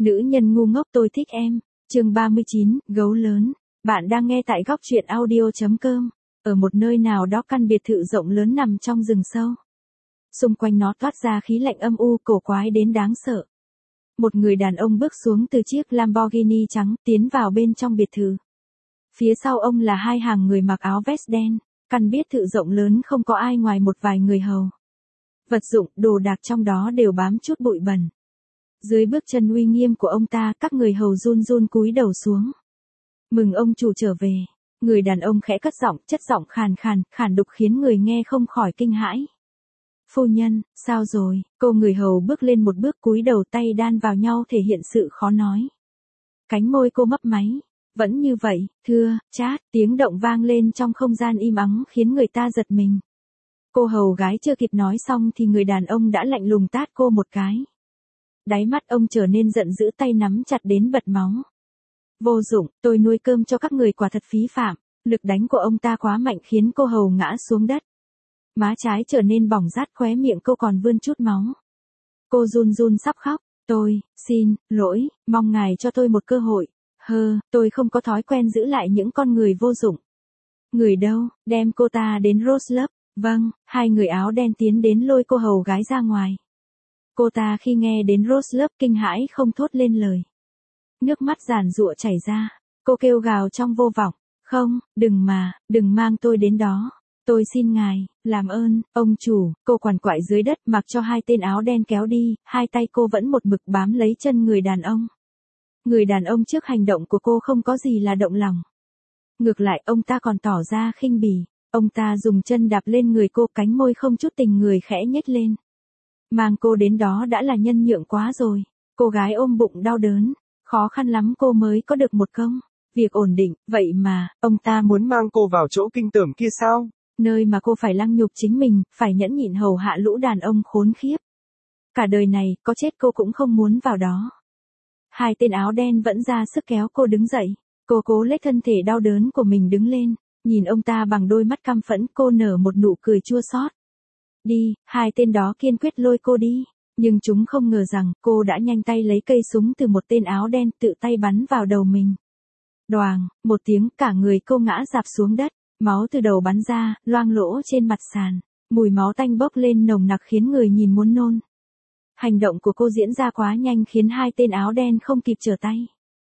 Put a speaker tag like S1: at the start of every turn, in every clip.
S1: Nữ nhân ngu ngốc tôi thích em. Chương 39, gấu lớn. Bạn đang nghe tại góc truyện audio.com. Ở một nơi nào đó căn biệt thự rộng lớn nằm trong rừng sâu. Xung quanh nó toát ra khí lạnh âm u cổ quái đến đáng sợ. Một người đàn ông bước xuống từ chiếc Lamborghini trắng, tiến vào bên trong biệt thự. Phía sau ông là hai hàng người mặc áo vest đen. Căn biệt thự rộng lớn không có ai ngoài một vài người hầu. Vật dụng, đồ đạc trong đó đều bám chút bụi bẩn. Dưới bước chân uy nghiêm của ông ta, các người hầu run run cúi đầu xuống. Mừng ông chủ trở về. Người đàn ông khẽ cất giọng, chất giọng khàn đục khiến người nghe không khỏi kinh hãi. Phu nhân, sao rồi? Cô người hầu bước lên một bước cúi đầu, tay đan vào nhau thể hiện sự khó nói. Cánh môi cô mấp máy. Vẫn như vậy, thưa, chát, tiếng động vang lên trong không gian im ắng khiến người ta giật mình. Cô hầu gái chưa kịp nói xong thì người đàn ông đã lạnh lùng tát cô một cái. Đáy mắt ông trở nên giận dữ, tay nắm chặt đến bật máu. Vô dụng, tôi nuôi cơm cho các người quả thật phí phạm. Lực đánh của ông ta quá mạnh khiến cô hầu ngã xuống đất. Má trái trở nên bỏng rát, khóe miệng cô còn vươn chút máu. Cô run run sắp khóc. Tôi, xin, lỗi, mong ngài cho tôi một cơ hội. Tôi không có thói quen giữ lại những con người vô dụng. Người đâu, đem cô ta đến Rose Club. Vâng, hai người áo đen tiến đến lôi cô hầu gái ra ngoài. Cô ta khi nghe đến Rose Club kinh hãi không thốt lên lời. Nước mắt giàn giụa chảy ra. Cô kêu gào trong vô vọng. Không, đừng mang tôi đến đó. Tôi xin ngài, làm ơn, ông chủ. Cô quằn quại dưới đất mặc cho hai tên áo đen kéo đi, hai tay cô vẫn một mực bám lấy chân người đàn ông. Người đàn ông trước hành động của cô không có gì là động lòng. Ngược lại ông ta còn tỏ ra khinh bỉ. Ông ta dùng chân đạp lên người cô, cánh môi không chút tình người khẽ nhếch lên. Mang cô đến đó đã là nhân nhượng quá rồi. Cô gái ôm bụng đau đớn. Khó khăn lắm cô mới có được một công việc ổn định, vậy mà, ông ta muốn mang cô vào chỗ kinh tởm kia sao? Nơi mà cô phải lăng nhục chính mình, phải nhẫn nhịn hầu hạ lũ đàn ông khốn khiếp. Cả đời này, có chết cô cũng không muốn vào đó. Hai tên áo đen vẫn ra sức kéo cô đứng dậy. Cô cố lấy thân thể đau đớn của mình đứng lên. Nhìn ông ta bằng đôi mắt căm phẫn, cô nở một nụ cười chua xót. Đi, hai tên đó kiên quyết lôi cô đi. Nhưng chúng không ngờ rằng, cô đã nhanh tay lấy cây súng từ một tên áo đen, tự tay bắn vào đầu mình. Đoàng, một tiếng, cả người cô ngã rạp xuống đất. Máu từ đầu bắn ra, loang lỗ trên mặt sàn. Mùi máu tanh bốc lên nồng nặc khiến người nhìn muốn nôn. Hành động của cô diễn ra quá nhanh khiến hai tên áo đen không kịp trở tay.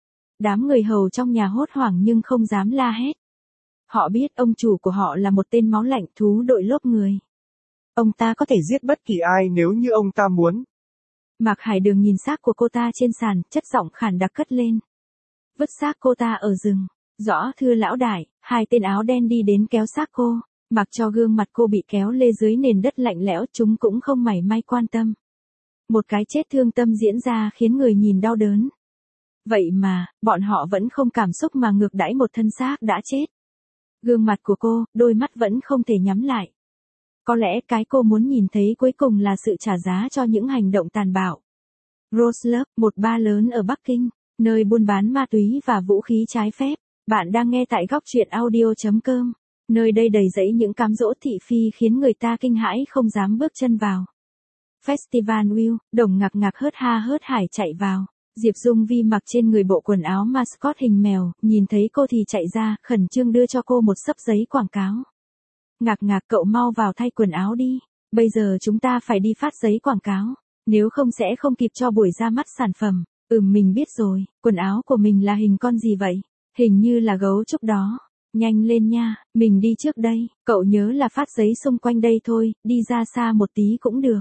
S1: Đám người hầu trong nhà hốt hoảng nhưng không dám la hét. Họ biết ông chủ của họ là một tên máu lạnh, thú đội lốp người. Ông ta có thể giết bất kỳ ai nếu như ông ta muốn. Mạc Hải Đường nhìn xác của cô ta trên sàn, chất giọng khàn đặc cất lên. Vứt xác cô ta ở rừng. Rõ thưa lão đại. Hai tên áo đen đi đến kéo xác cô. Mặc cho gương mặt cô bị kéo lê dưới nền đất lạnh lẽo, chúng cũng không mảy may quan tâm. Một cái chết thương tâm diễn ra khiến người nhìn đau đớn. Vậy mà, bọn họ vẫn không cảm xúc mà ngược đãi một thân xác đã chết. Gương mặt của cô, đôi mắt vẫn không thể nhắm lại. Có lẽ cái cô muốn nhìn thấy cuối cùng là sự trả giá cho những hành động tàn bạo. Rose Club, một bar lớn ở Bắc Kinh, nơi buôn bán ma túy và vũ khí trái phép. Bạn đang nghe tại góc truyện audio.com. Nơi đây đầy rẫy những cám dỗ thị phi khiến người ta kinh hãi không dám bước chân vào. Festival Will, Đồng ngạc ngạc hớt ha hớt hải chạy vào. Diệp Dung Vi mặc trên người bộ quần áo mascot hình mèo, nhìn thấy cô thì chạy ra, khẩn trương đưa cho cô một xấp giấy quảng cáo. Ngạc ngạc, cậu mau vào thay quần áo đi. Bây giờ chúng ta phải đi phát giấy quảng cáo. Nếu không sẽ không kịp cho buổi ra mắt sản phẩm. Mình biết rồi, quần áo của mình là hình con gì vậy? Hình như là gấu trúc đó. Nhanh lên nha, mình đi trước đây. Cậu nhớ là phát giấy xung quanh đây thôi, đi ra xa một tí cũng được.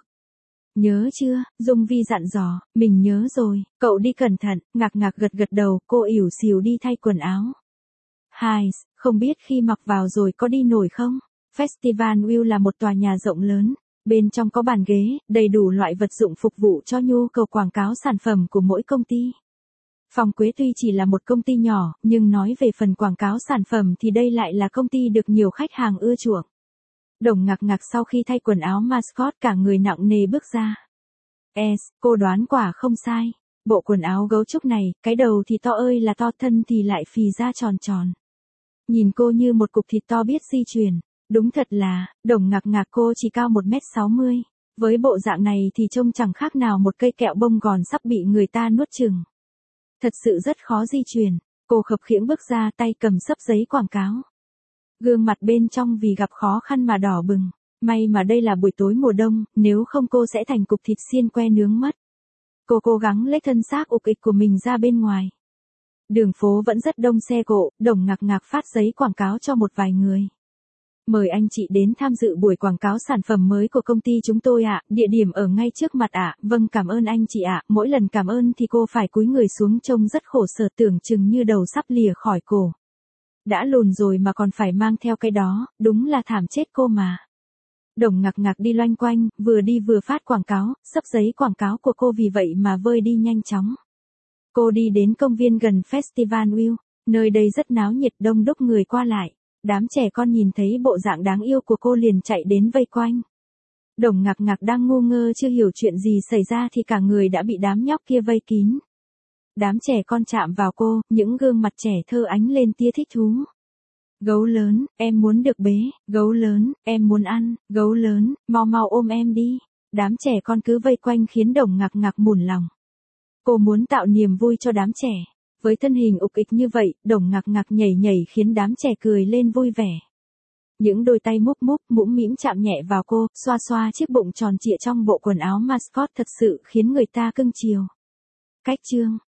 S1: Nhớ chưa? Dung Vi dặn dò. Mình nhớ rồi, cậu đi cẩn thận. Ngạc ngạc gật gật đầu, cô ỉu xìu đi thay quần áo. Không biết khi mặc vào rồi có đi nổi không? Festival Will là một tòa nhà rộng lớn. Bên trong có bàn ghế, đầy đủ loại vật dụng phục vụ cho nhu cầu quảng cáo sản phẩm của mỗi công ty. Phong Quế tuy chỉ là một công ty nhỏ, nhưng nói về phần quảng cáo sản phẩm thì đây lại là công ty được nhiều khách hàng ưa chuộng. Đồng ngạc ngạc sau khi thay quần áo mascot cả người nặng nề bước ra. Cô đoán quả không sai. Bộ quần áo gấu trúc này, cái đầu thì to ơi là to, thân thì lại phì ra tròn tròn. Nhìn cô như một cục thịt to biết di chuyển. Đúng thật là, Đồng ngạc ngạc cô chỉ cao 1m60. Với bộ dạng này thì trông chẳng khác nào một cây kẹo bông gòn sắp bị người ta nuốt chửng. Thật sự rất khó di chuyển. Cô khập khiễng bước ra, tay cầm xấp giấy quảng cáo. Gương mặt bên trong vì gặp khó khăn mà đỏ bừng. May mà đây là buổi tối mùa đông, nếu không cô sẽ thành cục thịt xiên que nướng mất. Cô cố gắng lết thân xác ục ịch của mình ra bên ngoài. Đường phố vẫn rất đông xe cộ, Đồng Ngạc Ngạc phát giấy quảng cáo cho một vài người. Mời anh chị đến tham dự buổi quảng cáo sản phẩm mới của công ty chúng tôi ạ, địa điểm ở ngay trước mặt ạ, vâng cảm ơn anh chị ạ, mỗi lần cảm ơn thì cô phải cúi người xuống trông rất khổ sở tưởng chừng như đầu sắp lìa khỏi cổ. Đã lùn rồi mà còn phải mang theo cái đó, đúng là thảm chết cô mà. Đồng Ngạc Ngạc đi loanh quanh, vừa đi vừa phát quảng cáo, xấp giấy quảng cáo của cô vì vậy mà vơi đi nhanh chóng. Cô đi đến công viên gần Festival Will, nơi đây rất náo nhiệt đông đúc người qua lại. Đám trẻ con nhìn thấy bộ dạng đáng yêu của cô liền chạy đến vây quanh. Đồng Ngạc Ngạc đang ngu ngơ chưa hiểu chuyện gì xảy ra thì cả người đã bị đám nhóc kia vây kín. Đám trẻ con chạm vào cô, những gương mặt trẻ thơ ánh lên tia thích thú. Gấu lớn, em muốn được bế, gấu lớn, em muốn ăn, gấu lớn, mau mau ôm em đi. Đám trẻ con cứ vây quanh khiến Đồng Ngạc Ngạc mủn lòng. Cô muốn tạo niềm vui cho đám trẻ. Với thân hình ục ịch như vậy, Đồng Ngạc Ngạc nhảy nhảy khiến đám trẻ cười lên vui vẻ. Những đôi tay múp múp mũm mĩm chạm nhẹ vào cô, xoa xoa chiếc bụng tròn trịa trong bộ quần áo mascot thật sự khiến người ta cưng chiều. Cách chương